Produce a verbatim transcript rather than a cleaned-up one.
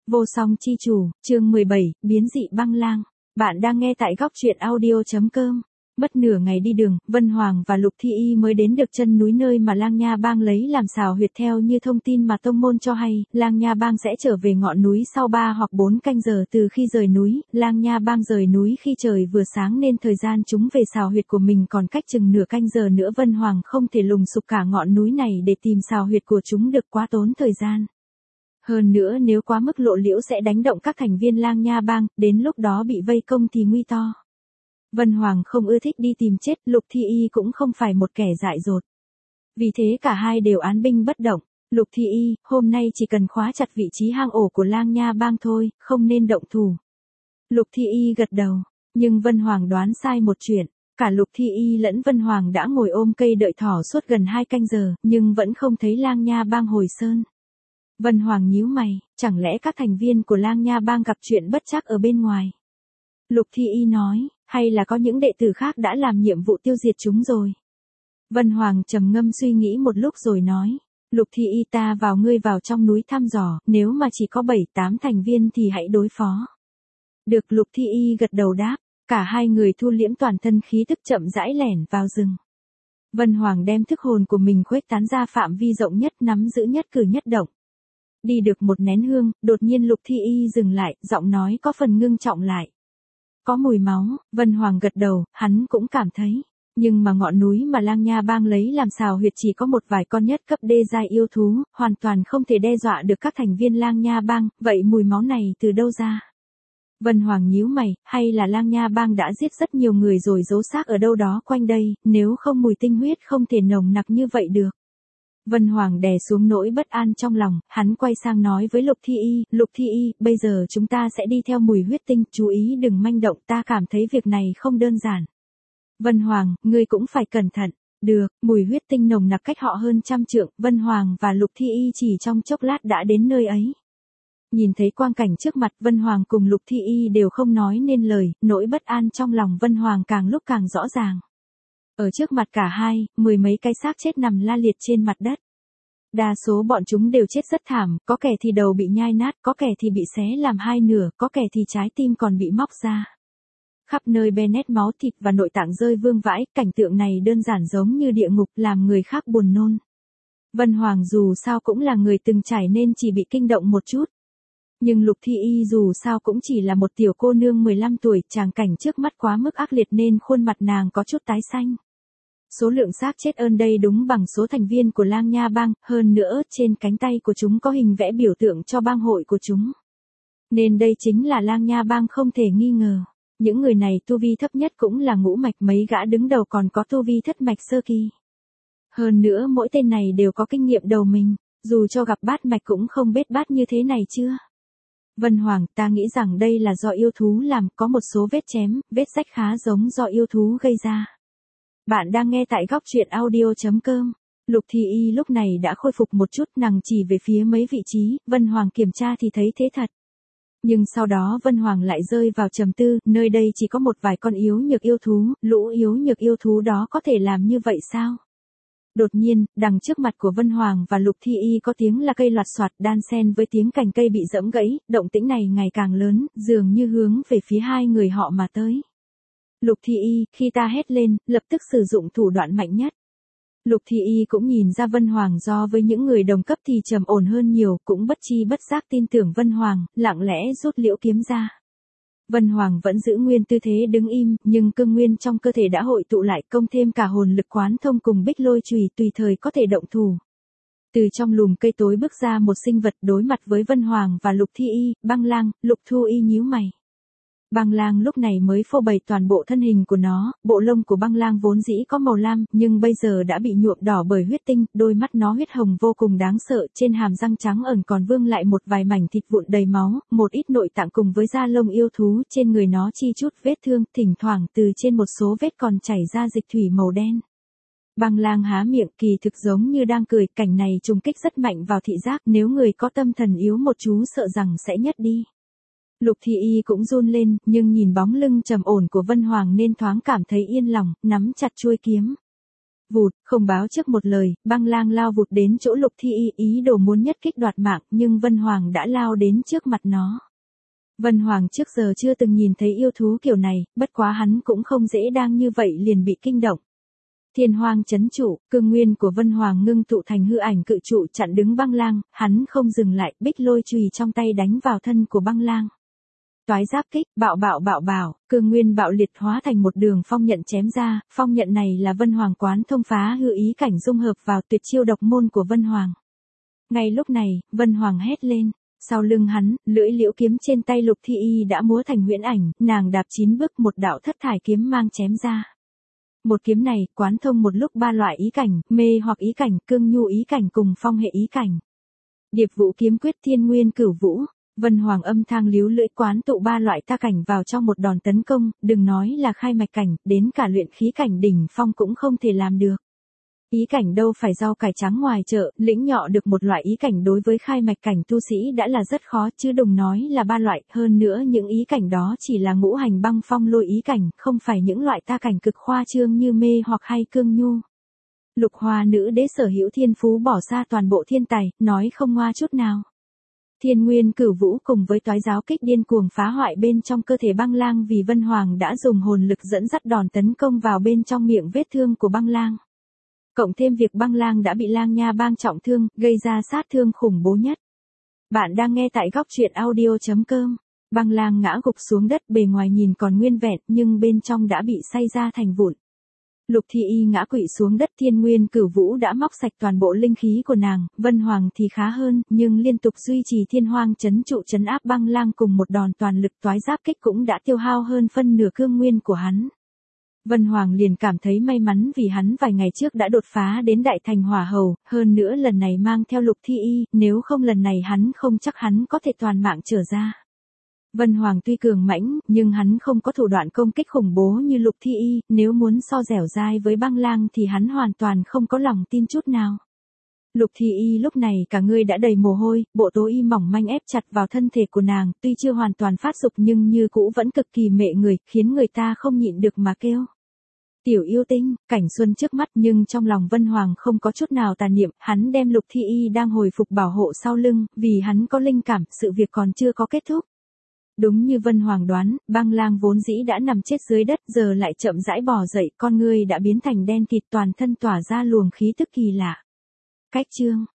Vô song chi chủ, chương mười bảy, biến dị băng lang. Bạn đang nghe tại góc truyện audio chấm com. Mất nửa ngày đi đường, Vân Hoàng và Lục Thi Y mới đến được chân núi nơi mà Lang Nha Bang lấy làm xào huyệt. Theo như thông tin mà tông môn cho hay, Lang Nha Bang sẽ trở về ngọn núi sau ba hoặc bốn canh giờ từ khi rời núi. Lang Nha Bang rời núi khi trời vừa sáng nên thời gian chúng về xào huyệt của mình còn cách chừng nửa canh giờ nữa. Vân Hoàng không thể lùng sục cả ngọn núi này để tìm xào huyệt của chúng được, quá tốn thời gian. Hơn nữa nếu quá mức lộ liễu sẽ đánh động các thành viên Lang Nha Bang, đến lúc đó bị vây công thì nguy to. Vân Hoàng không ưa thích đi tìm chết, Lục Thi Y cũng không phải một kẻ dại dột. Vì thế cả hai đều án binh bất động. Lục Thi Y, hôm nay chỉ cần khóa chặt vị trí hang ổ của Lang Nha Bang thôi, không nên động thủ. Lục Thi Y gật đầu, nhưng Vân Hoàng đoán sai một chuyện. Cả Lục Thi Y lẫn Vân Hoàng đã ngồi ôm cây đợi thỏ suốt gần hai canh giờ, nhưng vẫn không thấy Lang Nha Bang hồi sơn. Vân Hoàng nhíu mày, chẳng lẽ các thành viên của Lang Nha Bang gặp chuyện bất trắc ở bên ngoài? Lục Thi Y nói, hay là có những đệ tử khác đã làm nhiệm vụ tiêu diệt chúng rồi? Vân Hoàng trầm ngâm suy nghĩ một lúc rồi nói, Lục Thi Y, ta vào ngươi vào trong núi thăm dò, nếu mà chỉ có bảy tám thành viên thì hãy đối phó. Được, Lục Thi Y gật đầu đáp, cả hai người thu liễm toàn thân khí tức chậm rãi lẻn vào rừng. Vân Hoàng đem thức hồn của mình khuếch tán ra phạm vi rộng nhất, nắm giữ nhất cử nhất động. Đi được một nén hương, đột nhiên Lục Thi Y dừng lại, giọng nói có phần ngưng trọng lại. Có mùi máu. Vân Hoàng gật đầu, hắn cũng cảm thấy. Nhưng mà ngọn núi mà Lang Nha Bang lấy làm xào huyệt chỉ có một vài con nhất cấp đê giai yêu thú, hoàn toàn không thể đe dọa được các thành viên Lang Nha Bang, vậy mùi máu này từ đâu ra? Vân Hoàng nhíu mày, hay là Lang Nha Bang đã giết rất nhiều người rồi giấu xác ở đâu đó quanh đây, nếu không mùi tinh huyết không thể nồng nặc như vậy được. Vân Hoàng đè xuống nỗi bất an trong lòng, hắn quay sang nói với Lục Thi Y, Lục Thi Y, bây giờ chúng ta sẽ đi theo mùi huyết tinh, chú ý đừng manh động, ta cảm thấy việc này không đơn giản. Vân Hoàng, ngươi cũng phải cẩn thận. Được, mùi huyết tinh nồng nặc cách họ hơn trăm trượng, Vân Hoàng và Lục Thi Y chỉ trong chốc lát đã đến nơi ấy. Nhìn thấy quang cảnh trước mặt, Vân Hoàng cùng Lục Thi Y đều không nói nên lời, nỗi bất an trong lòng Vân Hoàng càng lúc càng rõ ràng. Ở trước mặt cả hai, mười mấy cái xác chết nằm la liệt trên mặt đất. Đa số bọn chúng đều chết rất thảm, có kẻ thì đầu bị nhai nát, có kẻ thì bị xé làm hai nửa, có kẻ thì trái tim còn bị móc ra. Khắp nơi be nét máu thịt và nội tạng rơi vương vãi, cảnh tượng này đơn giản giống như địa ngục, làm người khác buồn nôn. Vân Hoàng dù sao cũng là người từng trải nên chỉ bị kinh động một chút. Nhưng Lục Thi Y dù sao cũng chỉ là một tiểu cô nương mười lăm tuổi, tràng cảnh trước mắt quá mức ác liệt nên khuôn mặt nàng có chút tái xanh. Số lượng xác chết ơn đây đúng bằng số thành viên của Lang Nha Bang, hơn nữa trên cánh tay của chúng có hình vẽ biểu tượng cho bang hội của chúng. Nên đây chính là Lang Nha Bang không thể nghi ngờ. Những người này tu vi thấp nhất cũng là ngũ mạch, mấy gã đứng đầu còn có tu vi thất mạch sơ kỳ. Hơn nữa mỗi tên này đều có kinh nghiệm đầu mình, dù cho gặp bát mạch cũng không bết bát như thế này chưa. Vân Hoàng, ta nghĩ rằng đây là do yêu thú làm, có một số vết chém, vết rách khá giống do yêu thú gây ra. Bạn đang nghe tại góc truyện audio chấm com. Lục Thi Y lúc này đã khôi phục một chút, nàng chỉ về phía mấy vị trí, Vân Hoàng kiểm tra thì thấy thế thật. Nhưng sau đó Vân Hoàng lại rơi vào trầm tư, nơi đây chỉ có một vài con yếu nhược yêu thú, lũ yếu nhược yêu thú đó có thể làm như vậy sao? Đột nhiên, đằng trước mặt của Vân Hoàng và Lục Thi Y có tiếng là cây loạt soạt đan xen với tiếng cành cây bị giẫm gãy, động tĩnh này ngày càng lớn, dường như hướng về phía hai người họ mà tới. Lục Thi Y, khi ta hét lên, lập tức sử dụng thủ đoạn mạnh nhất. Lục Thi Y cũng nhìn ra Vân Hoàng do với những người đồng cấp thì trầm ổn hơn nhiều, cũng bất chi bất giác tin tưởng Vân Hoàng, lặng lẽ rút liễu kiếm ra. Vân Hoàng vẫn giữ nguyên tư thế đứng im, nhưng cương nguyên trong cơ thể đã hội tụ lại, công thêm cả hồn lực quán thông cùng bích lôi chùy, tùy thời có thể động thủ. Từ trong lùm cây tối bước ra một sinh vật đối mặt với Vân Hoàng và Lục Thi Y, băng lang. Lục Thu Y nhíu mày. Băng lang lúc này mới phô bày toàn bộ thân hình của nó, bộ lông của băng lang vốn dĩ có màu lam, nhưng bây giờ đã bị nhuộm đỏ bởi huyết tinh, đôi mắt nó huyết hồng vô cùng đáng sợ, trên hàm răng trắng ẩn còn vương lại một vài mảnh thịt vụn đầy máu, một ít nội tạng cùng với da lông yêu thú, trên người nó chi chút vết thương, thỉnh thoảng từ trên một số vết còn chảy ra dịch thủy màu đen. Băng lang há miệng, kỳ thực giống như đang cười, cảnh này trùng kích rất mạnh vào thị giác, nếu người có tâm thần yếu một chú sợ rằng sẽ nhất đi. Lục Thi Y cũng run lên, nhưng nhìn bóng lưng trầm ổn của Vân Hoàng nên thoáng cảm thấy yên lòng, nắm chặt chuôi kiếm. Vụt, không báo trước một lời, băng lang lao vụt đến chỗ Lục Thi Y, ý đồ muốn nhất kích đoạt mạng, nhưng Vân Hoàng đã lao đến trước mặt nó. Vân Hoàng trước giờ chưa từng nhìn thấy yêu thú kiểu này, bất quá hắn cũng không dễ đang như vậy liền bị kinh động. Thiên hoang chấn trụ, cương nguyên của Vân Hoàng ngưng tụ thành hư ảnh cự trụ chặn đứng băng lang, hắn không dừng lại, bích lôi chùy trong tay đánh vào thân của băng lang. Toái giáp kích, bạo bạo bạo bạo, cương nguyên bạo liệt hóa thành một đường phong nhận chém ra, phong nhận này là Vân Hoàng quán thông phá hư ý cảnh dung hợp vào tuyệt chiêu độc môn của Vân Hoàng. Ngay lúc này, Vân Hoàng hét lên, sau lưng hắn, lưỡi liễu kiếm trên tay Lục Thi Y đã múa thành huyễn ảnh, nàng đạp chín bước một đạo thất thải kiếm mang chém ra. Một kiếm này, quán thông một lúc ba loại ý cảnh, mê hoặc ý cảnh, cương nhu ý cảnh cùng phong hệ ý cảnh. Điệp Vũ kiếm quyết thiên nguyên cửu vũ. Vân Hoàng âm thang líu lưỡi quán tụ ba loại ta cảnh vào trong một đòn tấn công, đừng nói là khai mạch cảnh, đến cả luyện khí cảnh đỉnh phong cũng không thể làm được. Ý cảnh đâu phải rau cải trắng ngoài chợ, lĩnh nhọ được một loại ý cảnh đối với khai mạch cảnh tu sĩ đã là rất khó, chứ đừng nói là ba loại, hơn nữa những ý cảnh đó chỉ là ngũ hành băng phong lôi ý cảnh, không phải những loại ta cảnh cực khoa trương như mê hoặc hay cương nhu. Lục Hoa nữ đế sở hữu thiên phú bỏ xa toàn bộ thiên tài, nói không ngoa chút nào. Thiên nguyên cửu vũ cùng với toái giáo kích điên cuồng phá hoại bên trong cơ thể băng lang vì Vân Hoàng đã dùng hồn lực dẫn dắt đòn tấn công vào bên trong miệng vết thương của băng lang. Cộng thêm việc băng lang đã bị lang nha bang trọng thương, gây ra sát thương khủng bố nhất. Bạn đang nghe tại góc truyện audio chấm com. Băng lang ngã gục xuống đất, bề ngoài nhìn còn nguyên vẹn nhưng bên trong đã bị xay ra thành vụn. Lục Thi Y ngã quỵ xuống đất, thiên nguyên cửu vũ đã móc sạch toàn bộ linh khí của nàng, Vân Hoàng thì khá hơn, nhưng liên tục duy trì thiên hoang chấn trụ chấn áp băng lang cùng một đòn toàn lực toái giáp kích cũng đã tiêu hao hơn phân nửa cương nguyên của hắn. Vân Hoàng liền cảm thấy may mắn vì hắn vài ngày trước đã đột phá đến đại thành hỏa hầu, hơn nữa lần này mang theo Lục Thi Y, nếu không lần này hắn không chắc hắn có thể toàn mạng trở ra. Vân Hoàng tuy cường mãnh, nhưng hắn không có thủ đoạn công kích khủng bố như Lục Thi Y, nếu muốn so dẻo dai với băng lang thì hắn hoàn toàn không có lòng tin chút nào. Lục Thi Y lúc này cả người đã đầy mồ hôi, bộ tố y mỏng manh ép chặt vào thân thể của nàng, tuy chưa hoàn toàn phát dục nhưng như cũ vẫn cực kỳ mệ người, khiến người ta không nhịn được mà kêu. Tiểu yêu tinh, cảnh xuân trước mắt nhưng trong lòng Vân Hoàng không có chút nào tà niệm, hắn đem Lục Thi Y đang hồi phục bảo hộ sau lưng, vì hắn có linh cảm, sự việc còn chưa có kết thúc. Đúng như Vân Hoàng đoán, băng lang vốn dĩ đã nằm chết dưới đất, giờ lại chậm rãi bò dậy, con người đã biến thành đen kịt, toàn thân tỏa ra luồng khí tức kỳ lạ. Cách chương